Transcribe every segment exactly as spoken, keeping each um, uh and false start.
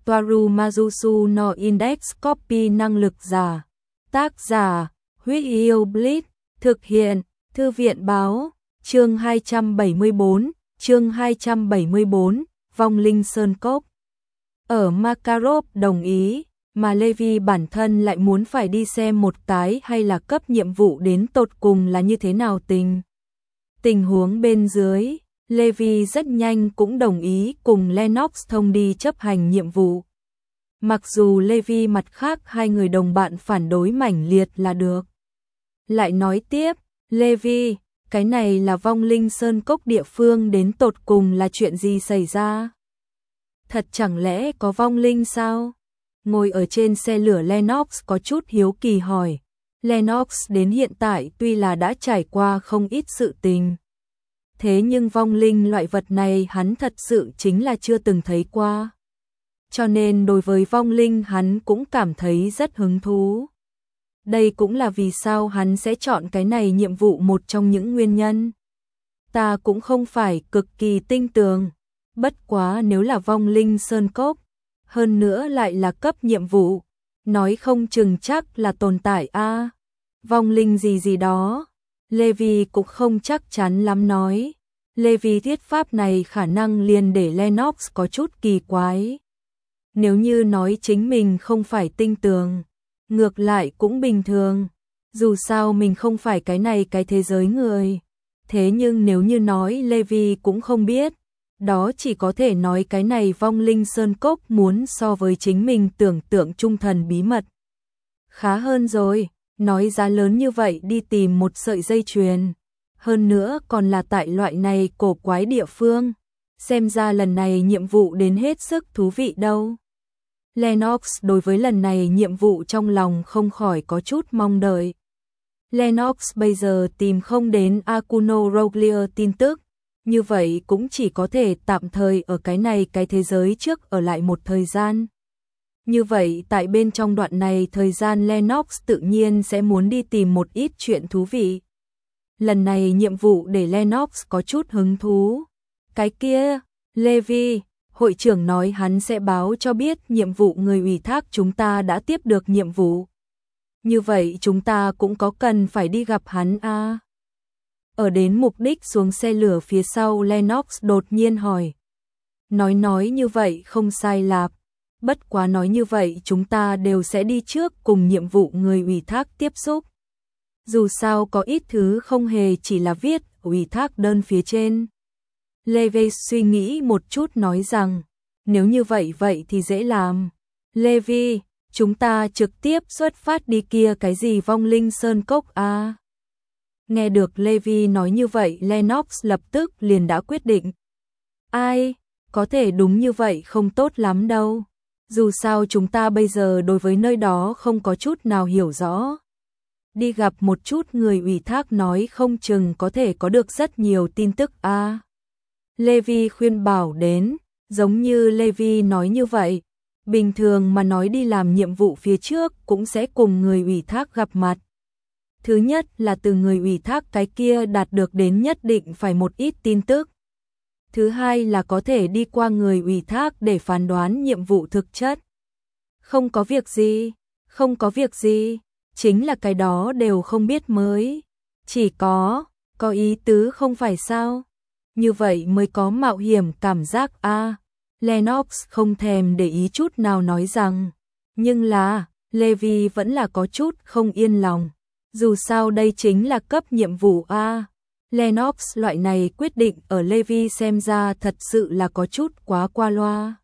Toaru Majusu no Index Copy năng lực giả. Tác giả, Huyết Yêu Blitz, thực hiện, Thư viện báo, chương hai trăm bảy mươi bốn, chương hai trăm bảy mươi bốn, Vong linh Sơn Cốc. Ở Makarov đồng ý, mà Levi bản thân lại muốn phải đi xem một tái hay là cấp nhiệm vụ đến tột cùng là như thế nào tình. Tình huống bên dưới, Levi rất nhanh cũng đồng ý cùng Lennox thông đi chấp hành nhiệm vụ. Mặc dù Levi mặt khác hai người đồng bạn phản đối mãnh liệt là được. Lại nói tiếp, Levi, cái này là vong linh Sơn Cốc địa phương đến tột cùng là chuyện gì xảy ra? Thật chẳng lẽ có vong linh sao? Ngồi ở trên xe lửa Lennox có chút hiếu kỳ hỏi. Lennox đến hiện tại tuy là đã trải qua không ít sự tình. Thế nhưng vong linh loại vật này hắn thật sự chính là chưa từng thấy qua. Cho nên đối với vong linh hắn cũng cảm thấy rất hứng thú. Đây cũng là vì sao hắn sẽ chọn cái này nhiệm vụ một trong những nguyên nhân. Ta cũng không phải cực kỳ tinh tường. Bất quá nếu là vong linh Sơn Cốc, hơn nữa lại là cấp nhiệm vụ, nói không chừng chắc là tồn tại a à. Vong linh gì gì đó, Levi cũng không chắc chắn lắm nói. Levi thuyết pháp này khả năng liền để Lennox có chút kỳ quái. Nếu như nói chính mình không phải tinh tường, ngược lại cũng bình thường. Dù sao mình không phải cái này cái thế giới người. Thế nhưng nếu như nói Levi cũng không biết, đó chỉ có thể nói cái này vong linh Sơn Cốc muốn so với chính mình tưởng tượng trung thần bí mật. Khá hơn rồi, nói giá lớn như vậy đi tìm một sợi dây chuyền. Hơn nữa còn là tại loại này cổ quái địa phương. Xem ra lần này nhiệm vụ đến hết sức thú vị đâu. Lennox đối với lần này nhiệm vụ trong lòng không khỏi có chút mong đợi. Lennox bây giờ tìm không đến Akuno Roglia tin tức. Như vậy cũng chỉ có thể tạm thời ở cái này cái thế giới trước ở lại một thời gian. Như vậy tại bên trong đoạn này thời gian Lennox tự nhiên sẽ muốn đi tìm một ít chuyện thú vị. Lần này nhiệm vụ để Lennox có chút hứng thú. Cái kia, Levi, hội trưởng nói hắn sẽ báo cho biết nhiệm vụ người ủy thác chúng ta đã tiếp được nhiệm vụ. Như vậy chúng ta cũng có cần phải đi gặp hắn a à? Ở đến mục đích xuống xe lửa phía sau Lennox đột nhiên hỏi. Nói nói như vậy không sai lạp. Bất quá nói như vậy chúng ta đều sẽ đi trước cùng nhiệm vụ người ủy thác tiếp xúc. Dù sao có ít thứ không hề chỉ là viết ủy thác đơn phía trên. Levi suy nghĩ một chút nói rằng, nếu như vậy vậy thì dễ làm. Levi, chúng ta trực tiếp xuất phát đi kia cái gì vong linh Sơn Cốc a à? Nghe được Levi nói như vậy Lennox lập tức liền đã quyết định. Ai, có thể đúng như vậy không tốt lắm đâu. Dù sao chúng ta bây giờ đối với nơi đó không có chút nào hiểu rõ. Đi gặp một chút người ủy thác nói không chừng có thể có được rất nhiều tin tức a à. Levi khuyên bảo đến, giống như Levi nói như vậy. Bình thường mà nói đi làm nhiệm vụ phía trước cũng sẽ cùng người ủy thác gặp mặt. Thứ nhất là từ người ủy thác cái kia đạt được đến nhất định phải một ít tin tức. Thứ hai là có thể đi qua người ủy thác để phán đoán nhiệm vụ thực chất. Không có việc gì, không có việc gì, chính là cái đó đều không biết mới. Chỉ có, có ý tứ không phải sao? Như vậy mới có mạo hiểm cảm giác a à. Lennox không thèm để ý chút nào nói rằng. Nhưng là, Levi vẫn là có chút không yên lòng. Dù sao đây chính là cấp nhiệm vụ a à. Lennox loại này quyết định ở Levi xem ra thật sự là có chút quá qua loa.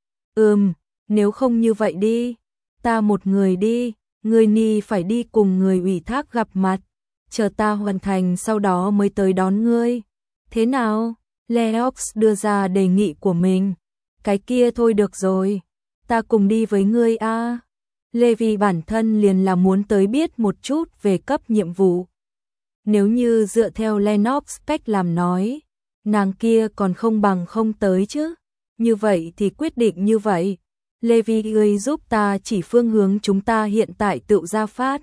Ừm, nếu không như vậy đi. Ta một người đi, người ni phải đi cùng người ủy thác gặp mặt. Chờ ta hoàn thành sau đó mới tới đón ngươi. Thế nào? Lennox đưa ra đề nghị của mình. Cái kia thôi được rồi. Ta cùng đi với ngươi a à. Levi bản thân liền là muốn tới biết một chút về cấp nhiệm vụ. Nếu như dựa theo Lennox cách làm nói, nàng kia còn không bằng không tới chứ. Như vậy thì quyết định như vậy. Levi ơi giúp ta chỉ phương hướng chúng ta hiện tại tự ra phát.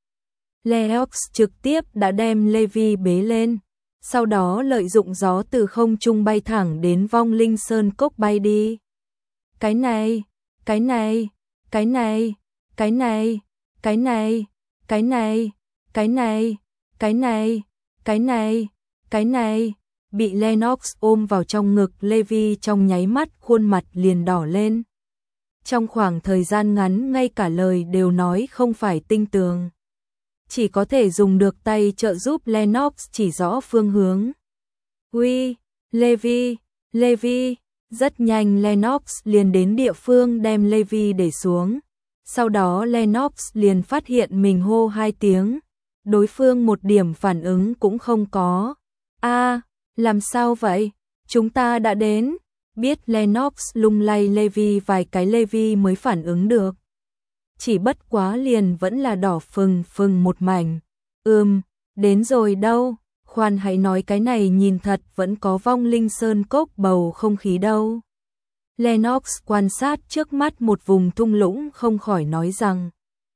Lennox trực tiếp đã đem Levi bế lên. Sau đó lợi dụng gió từ không trung bay thẳng đến vong linh Sơn Cốc bay đi. Cái này, cái này, cái này, cái này, cái này, cái này, cái này, cái này, cái này, cái này, bị Lennox ôm vào trong ngực Levi trong nháy mắt khuôn mặt liền đỏ lên. Trong khoảng thời gian ngắn ngay cả lời đều nói không phải tinh tường. Chỉ có thể dùng được tay trợ giúp Lennox chỉ rõ phương hướng. Uy, Levi, Levi, rất nhanh Lennox liền đến địa phương đem Levi để xuống. Sau đó Lennox liền phát hiện mình hô hai tiếng. Đối phương một điểm phản ứng cũng không có. A, làm sao vậy? Chúng ta đã đến. Biết Lennox lung lay Levi vài cái Levi mới phản ứng được. Chỉ bất quá liền vẫn là đỏ phừng phừng một mảnh. Ừm, đến rồi đâu, khoan hãy nói cái này nhìn thật vẫn có vong linh sơn cốc bầu không khí đâu. Lennox quan sát trước mắt một vùng thung lũng không khỏi nói rằng.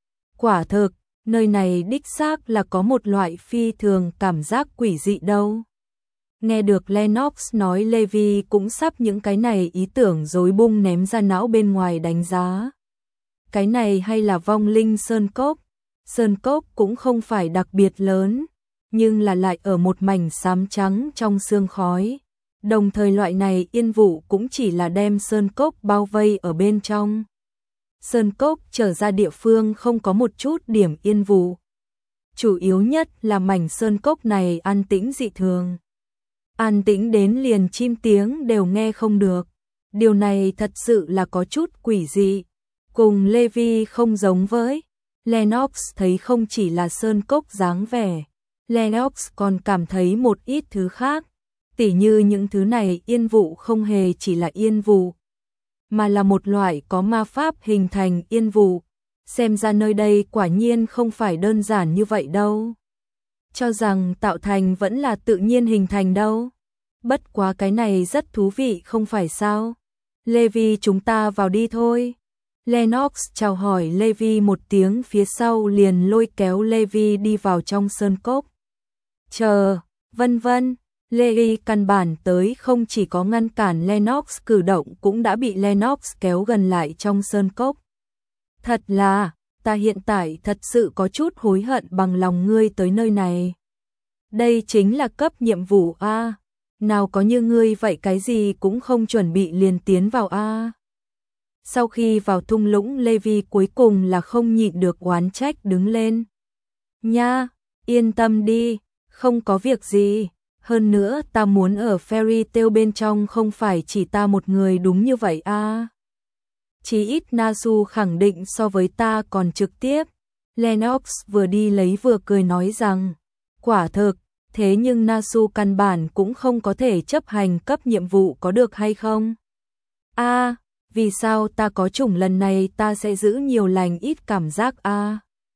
Quả thực, nơi này đích xác là có một loại phi thường cảm giác quỷ dị đâu. Nghe được Lennox nói Levi cũng sắp những cái này ý tưởng rối bung ném ra não bên ngoài đánh giá. Cái này hay là vong linh sơn cốc? Sơn cốc cũng không phải đặc biệt lớn, nhưng là lại ở một mảnh xám trắng trong sương khói. Đồng thời loại này yên vụ cũng chỉ là đem sơn cốc bao vây ở bên trong. Sơn cốc trở ra địa phương không có một chút điểm yên vụ. Chủ yếu nhất là mảnh sơn cốc này an tĩnh dị thường. An tĩnh đến liền chim tiếng đều nghe không được. Điều này thật sự là có chút quỷ dị. Cùng Levi không giống với. Lennox thấy không chỉ là sơn cốc dáng vẻ. Lennox còn cảm thấy một ít thứ khác. Tỉ như những thứ này yên vụ không hề chỉ là yên vụ. Mà là một loại có ma pháp hình thành yên vụ. Xem ra nơi đây quả nhiên không phải đơn giản như vậy đâu. Cho rằng tạo thành vẫn là tự nhiên hình thành đâu. Bất quá cái này rất thú vị không phải sao. Levi chúng ta vào đi thôi. Lennox chào hỏi Levi một tiếng phía sau liền lôi kéo Levi đi vào trong sơn cốc. Chờ, vân vân, Levi căn bản tới không chỉ có ngăn cản Lennox cử động cũng đã bị Lennox kéo gần lại trong sơn cốc. Thật là, ta hiện tại thật sự có chút hối hận bằng lòng ngươi tới nơi này. Đây chính là cấp nhiệm vụ A, nào có như ngươi vậy cái gì cũng không chuẩn bị liền tiến vào A. Sau khi vào thung lũng Levi cuối cùng là không nhịn được oán trách đứng lên. Nha, yên tâm đi, không có việc gì. Hơn nữa ta muốn ở Fairy Tail bên trong không phải chỉ ta một người đúng như vậy a. Chí ít Nasu khẳng định so với ta còn trực tiếp. Lennox vừa đi lấy vừa cười nói rằng, quả thực, thế nhưng Nasu căn bản cũng không có thể chấp hành cấp nhiệm vụ có được hay không? A, vì sao ta có chủng lần này ta sẽ giữ nhiều lành ít cảm giác a?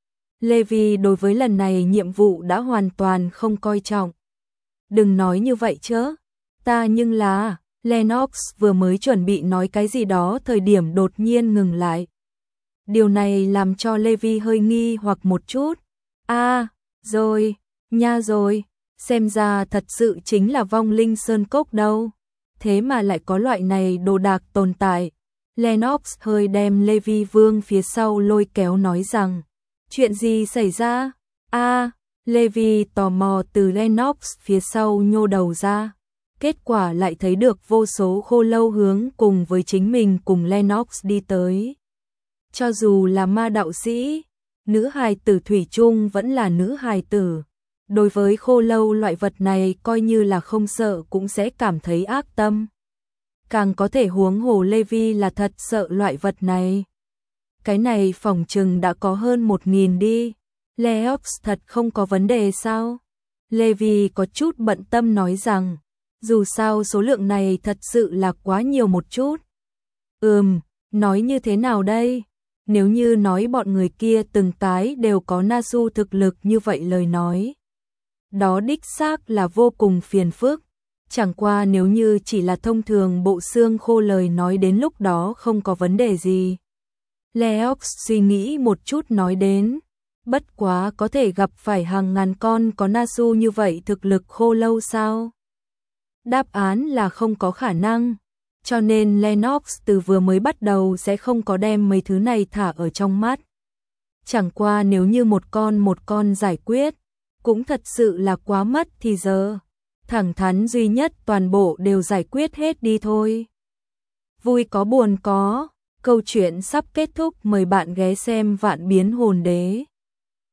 Levi đối với lần này nhiệm vụ đã hoàn toàn không coi trọng. Đừng nói như vậy chứ, ta nhưng là, Lennox vừa mới chuẩn bị nói cái gì đó thời điểm đột nhiên ngừng lại. Điều này làm cho Levi hơi nghi hoặc một chút. A, rồi, nha rồi, xem ra thật sự chính là vong linh sơn cốc đâu. Thế mà lại có loại này đồ đạc tồn tại. Lennox hơi đem Levi vương phía sau lôi kéo nói rằng, chuyện gì xảy ra? A, Levi tò mò từ Lennox phía sau nhô đầu ra. Kết quả lại thấy được vô số khô lâu hướng cùng với chính mình cùng Lennox đi tới. Cho dù là ma đạo sĩ, nữ hài tử thủy chung vẫn là nữ hài tử. Đối với khô lâu loại vật này coi như là không sợ cũng sẽ cảm thấy ác tâm. Càng có thể huống hồ Levi là thật sợ loại vật này. Cái này phỏng chừng đã có hơn một nghìn đi. Lennox thật không có vấn đề sao? Levi có chút bận tâm nói rằng, dù sao số lượng này thật sự là quá nhiều một chút. Ừm, nói như thế nào đây? Nếu như nói bọn người kia từng cái đều có Nasu thực lực như vậy lời nói. Đó đích xác là vô cùng phiền phức. Chẳng qua nếu như chỉ là thông thường bộ xương khô lời nói đến lúc đó không có vấn đề gì. Lennox suy nghĩ một chút nói đến. Bất quá có thể gặp phải hàng ngàn con có Nasu như vậy thực lực khô lâu sao? Đáp án là không có khả năng. cho nên Lennox từ vừa mới bắt đầu sẽ không có đem mấy thứ này thả ở trong mắt. Chẳng qua nếu như một con một con giải quyết, cũng thật sự là quá mất thì giờ. Thẳng thắn duy nhất toàn bộ đều giải quyết hết đi thôi. Vui có buồn có, câu chuyện sắp kết thúc, mời bạn ghé xem Vạn Biến Hồn Đế.